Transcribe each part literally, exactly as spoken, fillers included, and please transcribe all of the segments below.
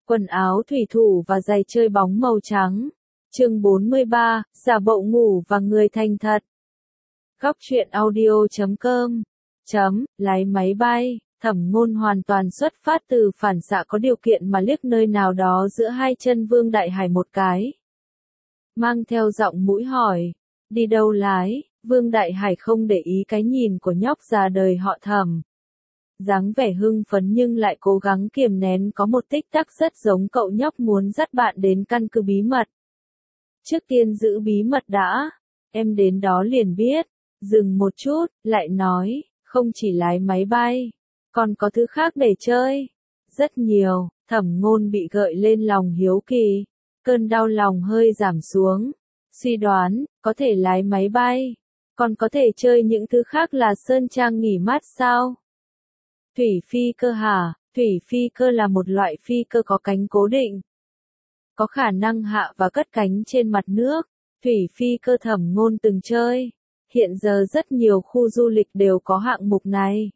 Quần áo thủy thủ và giày chơi bóng màu trắng. Chương bốn mươi ba, giả bộ ngủ và người thành thật. Góc truyện audio chấm com chấm, lái máy bay. Thẩm Ngôn hoàn toàn xuất phát từ phản xạ có điều kiện mà liếc nơi nào đó giữa hai chân Vương Đại Hải một cái. Mang theo giọng mũi hỏi, đi đâu lái? Vương Đại Hải không để ý cái nhìn của nhóc già đời họ Thẩm. Dáng vẻ hưng phấn nhưng lại cố gắng kiềm nén có một tích tắc rất giống cậu nhóc muốn dắt bạn đến căn cứ bí mật. Trước tiên giữ bí mật đã, em đến đó liền biết. Dừng một chút, lại nói, không chỉ lái máy bay, còn có thứ khác để chơi. Rất nhiều. Thẩm Ngôn bị gợi lên lòng hiếu kỳ. Cơn đau lòng hơi giảm xuống. Suy đoán, có thể lái máy bay, còn có thể chơi những thứ khác là sơn trang nghỉ mát sao? Thủy phi cơ hả? Thủy phi cơ là một loại phi cơ có cánh cố định, có khả năng hạ và cất cánh trên mặt nước. Thủy phi cơ Thẩm Ngôn từng chơi. Hiện giờ rất nhiều khu du lịch đều có hạng mục này.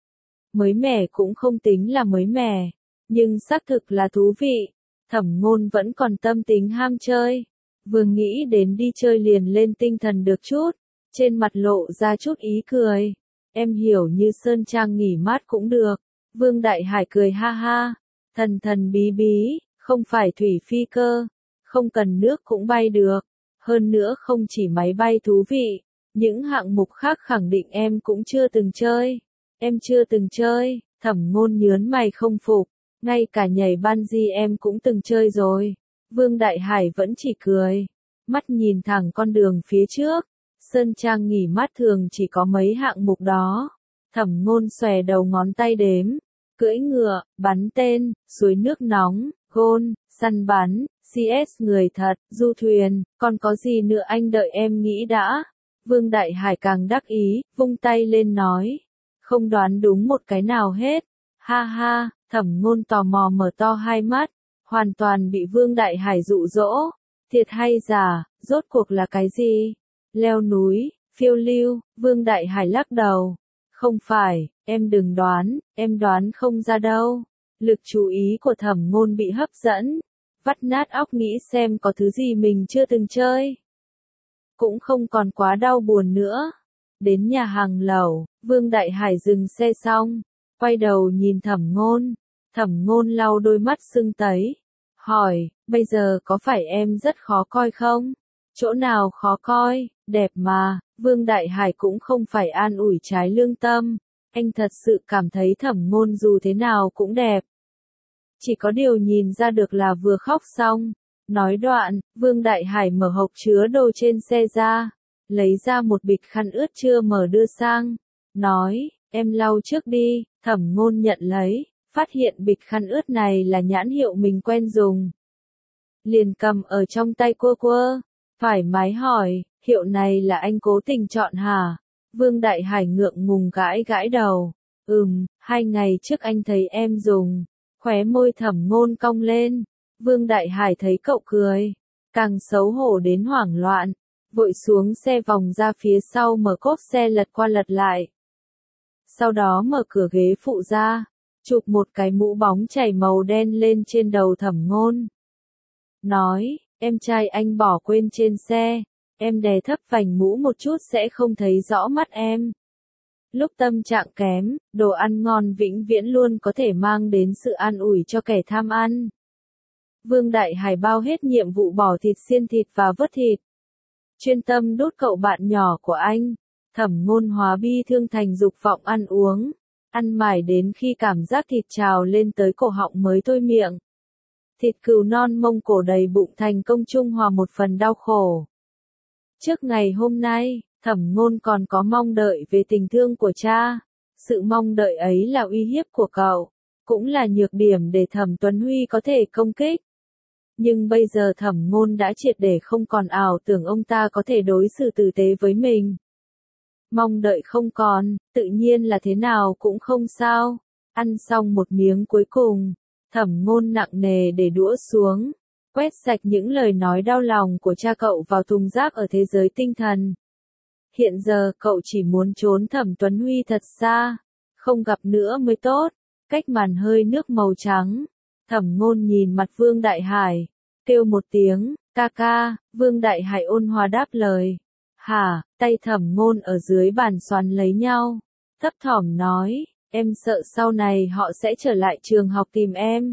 Mới mẻ cũng không tính là mới mẻ, nhưng xác thực là thú vị. Thẩm Ngôn vẫn còn tâm tính ham chơi. Vừa nghĩ đến đi chơi liền lên tinh thần được chút. Trên mặt lộ ra chút ý cười. Em hiểu như sơn trang nghỉ mát cũng được. Vương Đại Hải cười ha ha. Thần thần bí bí, không phải thủy phi cơ. Không cần nước cũng bay được. Hơn nữa không chỉ máy bay thú vị. Những hạng mục khác khẳng định em cũng chưa từng chơi. Em chưa từng chơi. Thẩm Ngôn nhớn mày không phục. Ngay cả nhảy bungee em cũng từng chơi rồi. Vương Đại Hải vẫn chỉ cười. Mắt nhìn thẳng con đường phía trước. Sơn trang nghỉ mát thường chỉ có mấy hạng mục đó. Thẩm Ngôn xòe đầu ngón tay đếm. Cưỡi ngựa, bắn tên, suối nước nóng, gôn, săn bắn, xê ét người thật, du thuyền, còn có gì nữa anh đợi em nghĩ đã. Vương Đại Hải càng đắc ý, vung tay lên nói. Không đoán đúng một cái nào hết. Ha ha, Thẩm Ngôn tò mò mở to hai mắt. Hoàn toàn bị Vương Đại Hải dụ dỗ. Thiệt hay giả, rốt cuộc là cái gì? Leo núi, phiêu lưu. Vương Đại Hải lắc đầu. Không phải, em đừng đoán, em đoán không ra đâu. Lực chú ý của Thẩm Ngôn bị hấp dẫn. Vắt nát óc nghĩ xem có thứ gì mình chưa từng chơi. Cũng không còn quá đau buồn nữa. Đến nhà hàng lẩu, Vương Đại Hải dừng xe xong, quay đầu nhìn Thẩm Ngôn. Thẩm Ngôn lau đôi mắt sưng tấy, hỏi, bây giờ có phải em rất khó coi không? Chỗ nào khó coi? Đẹp mà. Vương Đại Hải cũng không phải an ủi trái lương tâm. Anh thật sự cảm thấy Thẩm Ngôn dù thế nào cũng đẹp. Chỉ có điều nhìn ra được là vừa khóc xong. Nói đoạn, Vương Đại Hải mở hộp chứa đồ trên xe ra, lấy ra một bịch khăn ướt chưa mở đưa sang, nói, em lau trước đi. Thẩm Ngôn nhận lấy, phát hiện bịch khăn ướt này là nhãn hiệu mình quen dùng. Liền cầm ở trong tay quơ quơ, thoải mái hỏi, hiệu này là anh cố tình chọn hả? Vương Đại Hải ngượng ngùng gãi gãi đầu, ừm, hai ngày trước anh thấy em dùng. Khóe môi Thẩm Ngôn cong lên. Vương Đại Hải thấy cậu cười, càng xấu hổ đến hoảng loạn, vội xuống xe vòng ra phía sau mở cốp xe lật qua lật lại. Sau đó mở cửa ghế phụ ra, chụp một cái mũ bóng chảy màu đen lên trên đầu Thẩm Ngôn. Nói, em trai anh bỏ quên trên xe, em đè thấp vành mũ một chút sẽ không thấy rõ mắt em. Lúc tâm trạng kém, đồ ăn ngon vĩnh viễn luôn có thể mang đến sự an ủi cho kẻ tham ăn. Vương Đại Hải bao hết nhiệm vụ bỏ thịt xiên thịt và vớt thịt. Chuyên tâm đút cậu bạn nhỏ của anh. Thẩm Ngôn hóa bi thương thành dục vọng ăn uống. Ăn mải đến khi cảm giác thịt trào lên tới cổ họng mới thôi miệng. Thịt cừu non mông cổ đầy bụng thành công trung hòa một phần đau khổ. Trước ngày hôm nay, Thẩm Ngôn còn có mong đợi về tình thương của cha. Sự mong đợi ấy là uy hiếp của cậu, cũng là nhược điểm để Thẩm Tuấn Huy có thể công kích. Nhưng bây giờ Thẩm Ngôn đã triệt để không còn ảo tưởng ông ta có thể đối xử tử tế với mình. Mong đợi không còn, tự nhiên là thế nào cũng không sao. Ăn xong một miếng cuối cùng, Thẩm Ngôn nặng nề để đũa xuống, quét sạch những lời nói đau lòng của cha cậu vào thùng rác ở thế giới tinh thần. Hiện giờ cậu chỉ muốn trốn Thẩm Tuấn Huy thật xa, không gặp nữa mới tốt. Cách màn hơi nước màu trắng, Thẩm Ngôn nhìn mặt Vương Đại Hải, kêu một tiếng, ca ca, Vương Đại Hải ôn hòa đáp lời. Hả, tay Thẩm Ngôn ở dưới bàn xoắn lấy nhau, thấp thỏm nói, em sợ sau này họ sẽ trở lại trường học tìm em.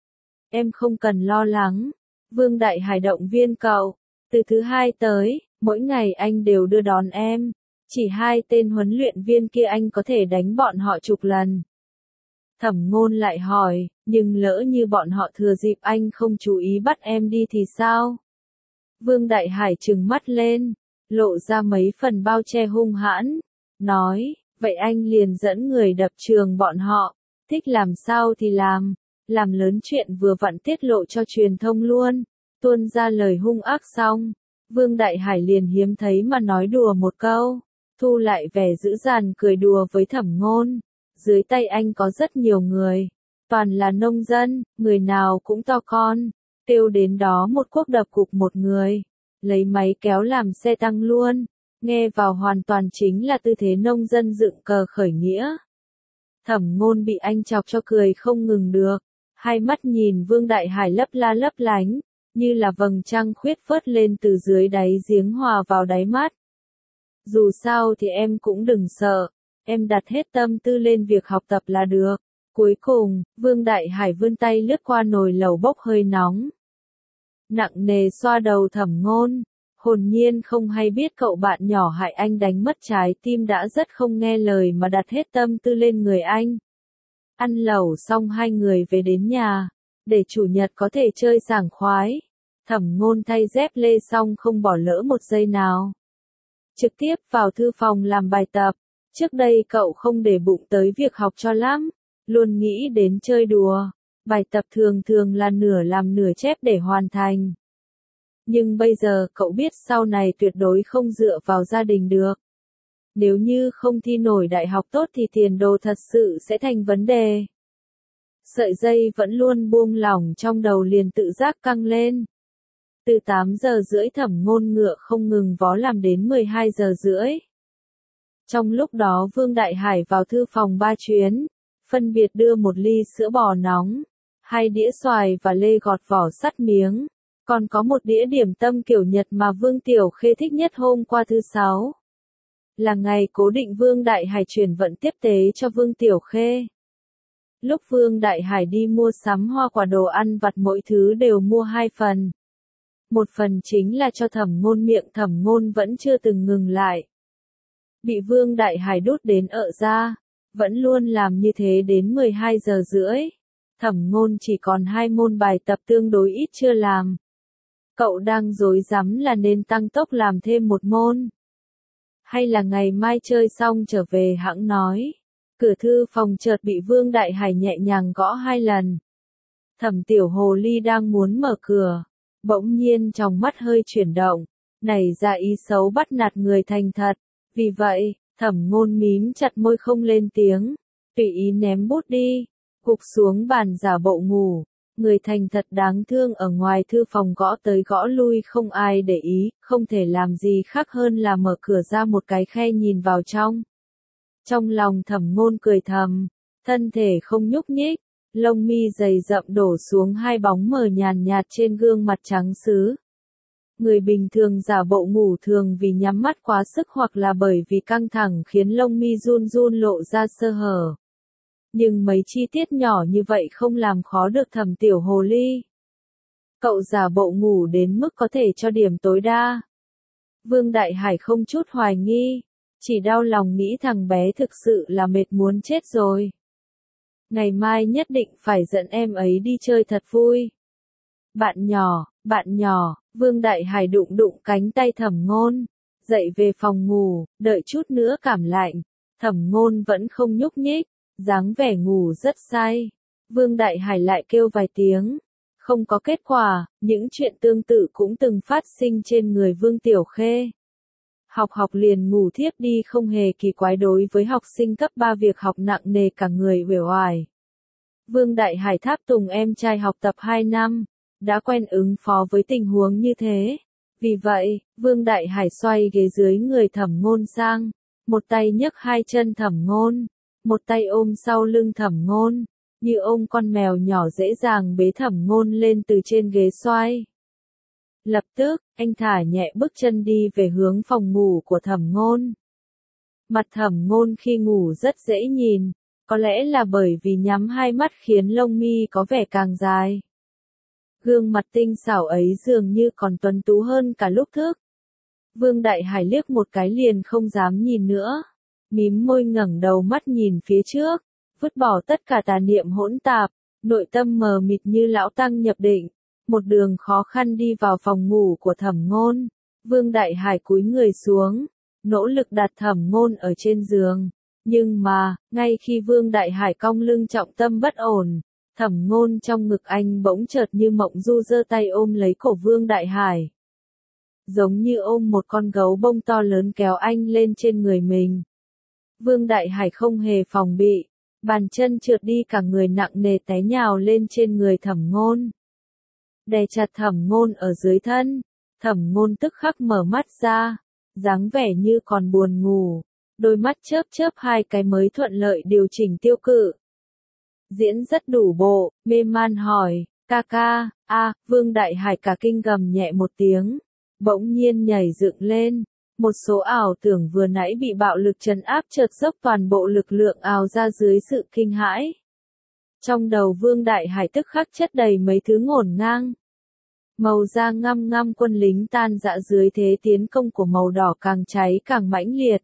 Em không cần lo lắng, Vương Đại Hải động viên cậu, từ thứ hai tới, mỗi ngày anh đều đưa đón em, chỉ hai tên huấn luyện viên kia anh có thể đánh bọn họ chục lần. Thẩm Ngôn lại hỏi, nhưng lỡ như bọn họ thừa dịp anh không chú ý bắt em đi thì sao? Vương Đại Hải trừng mắt lên, lộ ra mấy phần bao che hung hãn, nói, vậy anh liền dẫn người đập trường bọn họ, thích làm sao thì làm, làm lớn chuyện vừa vặn tiết lộ cho truyền thông luôn, tuôn ra lời hung ác xong. Vương Đại Hải liền hiếm thấy mà nói đùa một câu, thu lại vẻ dữ dằn cười đùa với Thẩm Ngôn. Dưới tay anh có rất nhiều người, toàn là nông dân, người nào cũng to con, kêu đến đó một quốc đập cục một người, lấy máy kéo làm xe tăng luôn, nghe vào hoàn toàn chính là tư thế nông dân dựng cờ khởi nghĩa. Thẩm Ngôn bị anh chọc cho cười không ngừng được, hai mắt nhìn Vương Đại Hải lấp la lấp lánh, như là vầng trăng khuyết phớt lên từ dưới đáy giếng hòa vào đáy mắt. Dù sao thì em cũng đừng sợ, em đặt hết tâm tư lên việc học tập là được. Cuối cùng, Vương Đại Hải vươn tay lướt qua nồi lẩu bốc hơi nóng, nặng nề xoa đầu Thẩm Ngôn, hồn nhiên không hay biết cậu bạn nhỏ hại anh đánh mất trái tim đã rất không nghe lời mà đặt hết tâm tư lên người anh. Ăn lẩu xong hai người về đến nhà, để chủ nhật có thể chơi sảng khoái. Thẩm Ngôn thay dép lê xong không bỏ lỡ một giây nào, trực tiếp vào thư phòng làm bài tập. Trước đây cậu không để bụng tới việc học cho lắm, luôn nghĩ đến chơi đùa, bài tập thường thường là nửa làm nửa chép để hoàn thành. Nhưng bây giờ cậu biết sau này tuyệt đối không dựa vào gia đình được. Nếu như không thi nổi đại học tốt thì tiền đồ thật sự sẽ thành vấn đề. Sợi dây vẫn luôn buông lỏng trong đầu liền tự giác căng lên. Từ tám giờ rưỡi Thẩm Ngôn ngựa không ngừng vó làm đến mười hai giờ rưỡi. Trong lúc đó Vương Đại Hải vào thư phòng ba chuyến, phân biệt đưa một ly sữa bò nóng, hai đĩa xoài và lê gọt vỏ sắt miếng, còn có một đĩa điểm tâm kiểu Nhật mà Vương Tiểu Khê thích nhất hôm qua thứ sáu. Là ngày cố định Vương Đại Hải chuyển vận tiếp tế cho Vương Tiểu Khê. Lúc Vương Đại Hải đi mua sắm hoa quả đồ ăn vặt mỗi thứ đều mua hai phần. Một phần chính là cho Thẩm Ngôn, miệng Thẩm Ngôn vẫn chưa từng ngừng lại. Bị Vương Đại Hải đút đến ợ ra, vẫn luôn làm như thế đến mười hai giờ rưỡi. Thẩm Ngôn chỉ còn hai môn bài tập tương đối ít chưa làm. Cậu đang rối rắm là nên tăng tốc làm thêm một môn, hay là ngày mai chơi xong trở về hẵng nói. Cửa thư phòng chợt bị Vương Đại Hải nhẹ nhàng gõ hai lần. Thẩm Tiểu Hồ Ly đang muốn mở cửa, bỗng nhiên trong mắt hơi chuyển động, nảy ra ý xấu bắt nạt người thành thật. Vì vậy, Thẩm Ngôn mím chặt môi không lên tiếng, tùy ý ném bút đi, gục xuống bàn giả bộ ngủ. Người thành thật đáng thương ở ngoài thư phòng gõ tới gõ lui không ai để ý, không thể làm gì khác hơn là mở cửa ra một cái khe nhìn vào trong. Trong lòng Thẩm Ngôn cười thầm, thân thể không nhúc nhích, lông mi dày rậm đổ xuống hai bóng mờ nhàn nhạt trên gương mặt trắng sứ. Người bình thường giả bộ ngủ thường vì nhắm mắt quá sức hoặc là bởi vì căng thẳng khiến lông mi run run lộ ra sơ hở. Nhưng mấy chi tiết nhỏ như vậy không làm khó được Thẩm Tiểu Hồ Ly. Cậu giả bộ ngủ đến mức có thể cho điểm tối đa. Vương Đại Hải không chút hoài nghi, chỉ đau lòng nghĩ thằng bé thực sự là mệt muốn chết rồi. Ngày mai nhất định phải dẫn em ấy đi chơi thật vui. Bạn nhỏ, bạn nhỏ, Vương Đại Hải đụng đụng cánh tay Thẩm Ngôn, dậy về phòng ngủ, đợi chút nữa cảm lạnh. Thẩm Ngôn vẫn không nhúc nhích, dáng vẻ ngủ rất say. Vương Đại Hải lại kêu vài tiếng, không có kết quả. Những chuyện tương tự cũng từng phát sinh trên người Vương Tiểu Khê. Học học liền ngủ thiếp đi không hề kỳ quái đối với học sinh cấp ba, việc học nặng nề cả người uể oải. Vương Đại Hải tháp tùng em trai học tập hai năm, đã quen ứng phó với tình huống như thế. Vì vậy, Vương Đại Hải xoay ghế dưới người Thẩm Ngôn sang, một tay nhấc hai chân Thẩm Ngôn, một tay ôm sau lưng Thẩm Ngôn, như ôm con mèo nhỏ dễ dàng bế Thẩm Ngôn lên từ trên ghế xoay. Lập tức, anh thả nhẹ bước chân đi về hướng phòng ngủ của Thẩm Ngôn. Mặt Thẩm Ngôn khi ngủ rất dễ nhìn, có lẽ là bởi vì nhắm hai mắt khiến lông mi có vẻ càng dài. Gương mặt tinh xảo ấy dường như còn tuấn tú hơn cả lúc thức. Vương Đại Hải liếc một cái liền không dám nhìn nữa, mím môi ngẩng đầu mắt nhìn phía trước, vứt bỏ tất cả tà niệm hỗn tạp, nội tâm mờ mịt như lão tăng nhập định, một đường khó khăn đi vào phòng ngủ của Thẩm Ngôn. Vương Đại Hải cúi người xuống, nỗ lực đặt Thẩm Ngôn ở trên giường, nhưng mà, ngay khi Vương Đại Hải cong lưng trọng tâm bất ổn, Thẩm Ngôn trong ngực anh bỗng chợt như mộng du giơ tay ôm lấy cổ Vương Đại Hải. Giống như ôm một con gấu bông to lớn kéo anh lên trên người mình. Vương Đại Hải không hề phòng bị, bàn chân trượt đi cả người nặng nề té nhào lên trên người Thẩm Ngôn. Đè chặt Thẩm Ngôn ở dưới thân, Thẩm Ngôn tức khắc mở mắt ra, dáng vẻ như còn buồn ngủ, đôi mắt chớp chớp hai cái mới thuận lợi điều chỉnh tiêu cự. Diễn rất đủ bộ, mê man hỏi, ca ca, a, Vương Đại Hải cả kinh gầm nhẹ một tiếng, bỗng nhiên nhảy dựng lên, một số ảo tưởng vừa nãy bị bạo lực trấn áp chợt dốc toàn bộ lực lượng ào ra dưới sự kinh hãi. Trong đầu Vương Đại Hải tức khắc chất đầy mấy thứ ngổn ngang. Màu da ngăm ngăm quân lính tan rã dưới thế tiến công của màu đỏ càng cháy càng mãnh liệt.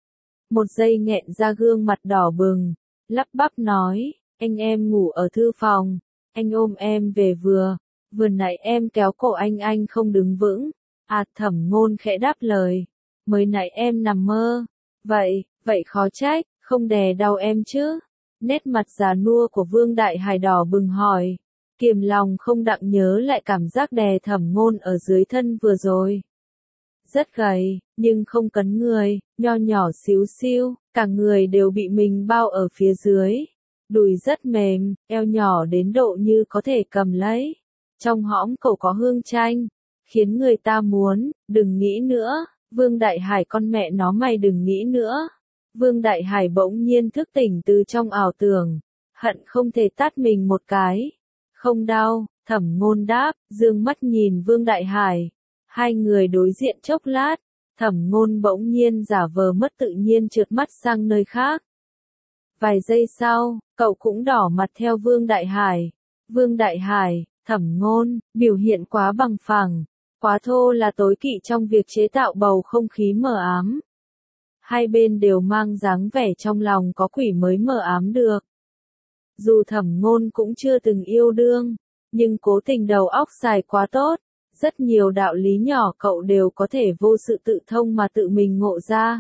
Một giây nghẹn ra gương mặt đỏ bừng, lắp bắp nói, anh em ngủ ở thư phòng, anh ôm em về vừa, vừa nãy em kéo cổ anh anh không đứng vững. À, Thẩm Ngôn khẽ đáp lời, mới nãy em nằm mơ, vậy, vậy khó trách, không đè đau em chứ. Nét mặt già nua của Vương Đại Hải đỏ bừng hỏi, kiềm lòng không đặng nhớ lại cảm giác đè Thẩm Ngôn ở dưới thân vừa rồi. Rất gầy, nhưng không cấn người, nho nhỏ xíu xiu, cả người đều bị mình bao ở phía dưới. Đùi rất mềm, eo nhỏ đến độ như có thể cầm lấy. Trong hõm cổ có hương chanh, khiến người ta muốn, đừng nghĩ nữa, Vương Đại Hải con mẹ nó mày đừng nghĩ nữa. Vương Đại Hải bỗng nhiên thức tỉnh từ trong ảo tưởng, hận không thể tát mình một cái. Không đau, Thẩm Ngôn đáp, dương mắt nhìn Vương Đại Hải. Hai người đối diện chốc lát, Thẩm Ngôn bỗng nhiên giả vờ mất tự nhiên trượt mắt sang nơi khác. Vài giây sau, cậu cũng đỏ mặt theo Vương Đại Hải. Vương Đại Hải, Thẩm Ngôn, biểu hiện quá bằng phẳng, quá thô là tối kỵ trong việc chế tạo bầu không khí mờ ám. Hai bên đều mang dáng vẻ trong lòng có quỷ mới mờ ám được. Dù Thẩm Ngôn cũng chưa từng yêu đương, nhưng cố tình đầu óc xài quá tốt, rất nhiều đạo lý nhỏ cậu đều có thể vô sự tự thông mà tự mình ngộ ra.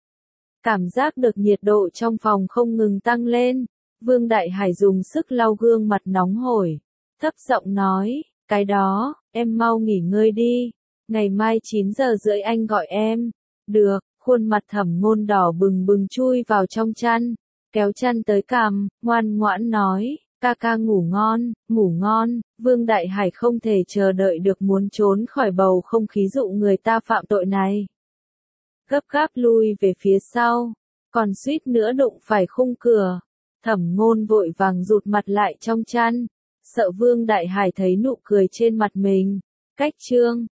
Cảm giác được nhiệt độ trong phòng không ngừng tăng lên, Vương Đại Hải dùng sức lau gương mặt nóng hổi, thấp giọng nói, cái đó, em mau nghỉ ngơi đi, ngày mai chín giờ rưỡi anh gọi em. Được, khuôn mặt Thẩm Ngôn đỏ bừng bừng chui vào trong chăn, kéo chăn tới cằm, ngoan ngoãn nói, ca ca ngủ ngon, ngủ ngon. Vương Đại Hải không thể chờ đợi được muốn trốn khỏi bầu không khí dụ người ta phạm tội này. Gấp gáp lui về phía sau, còn suýt nữa đụng phải khung cửa. Thẩm Ngôn vội vàng rụt mặt lại trong chăn, sợ Vương Đại Hải thấy nụ cười trên mặt mình. Cách chương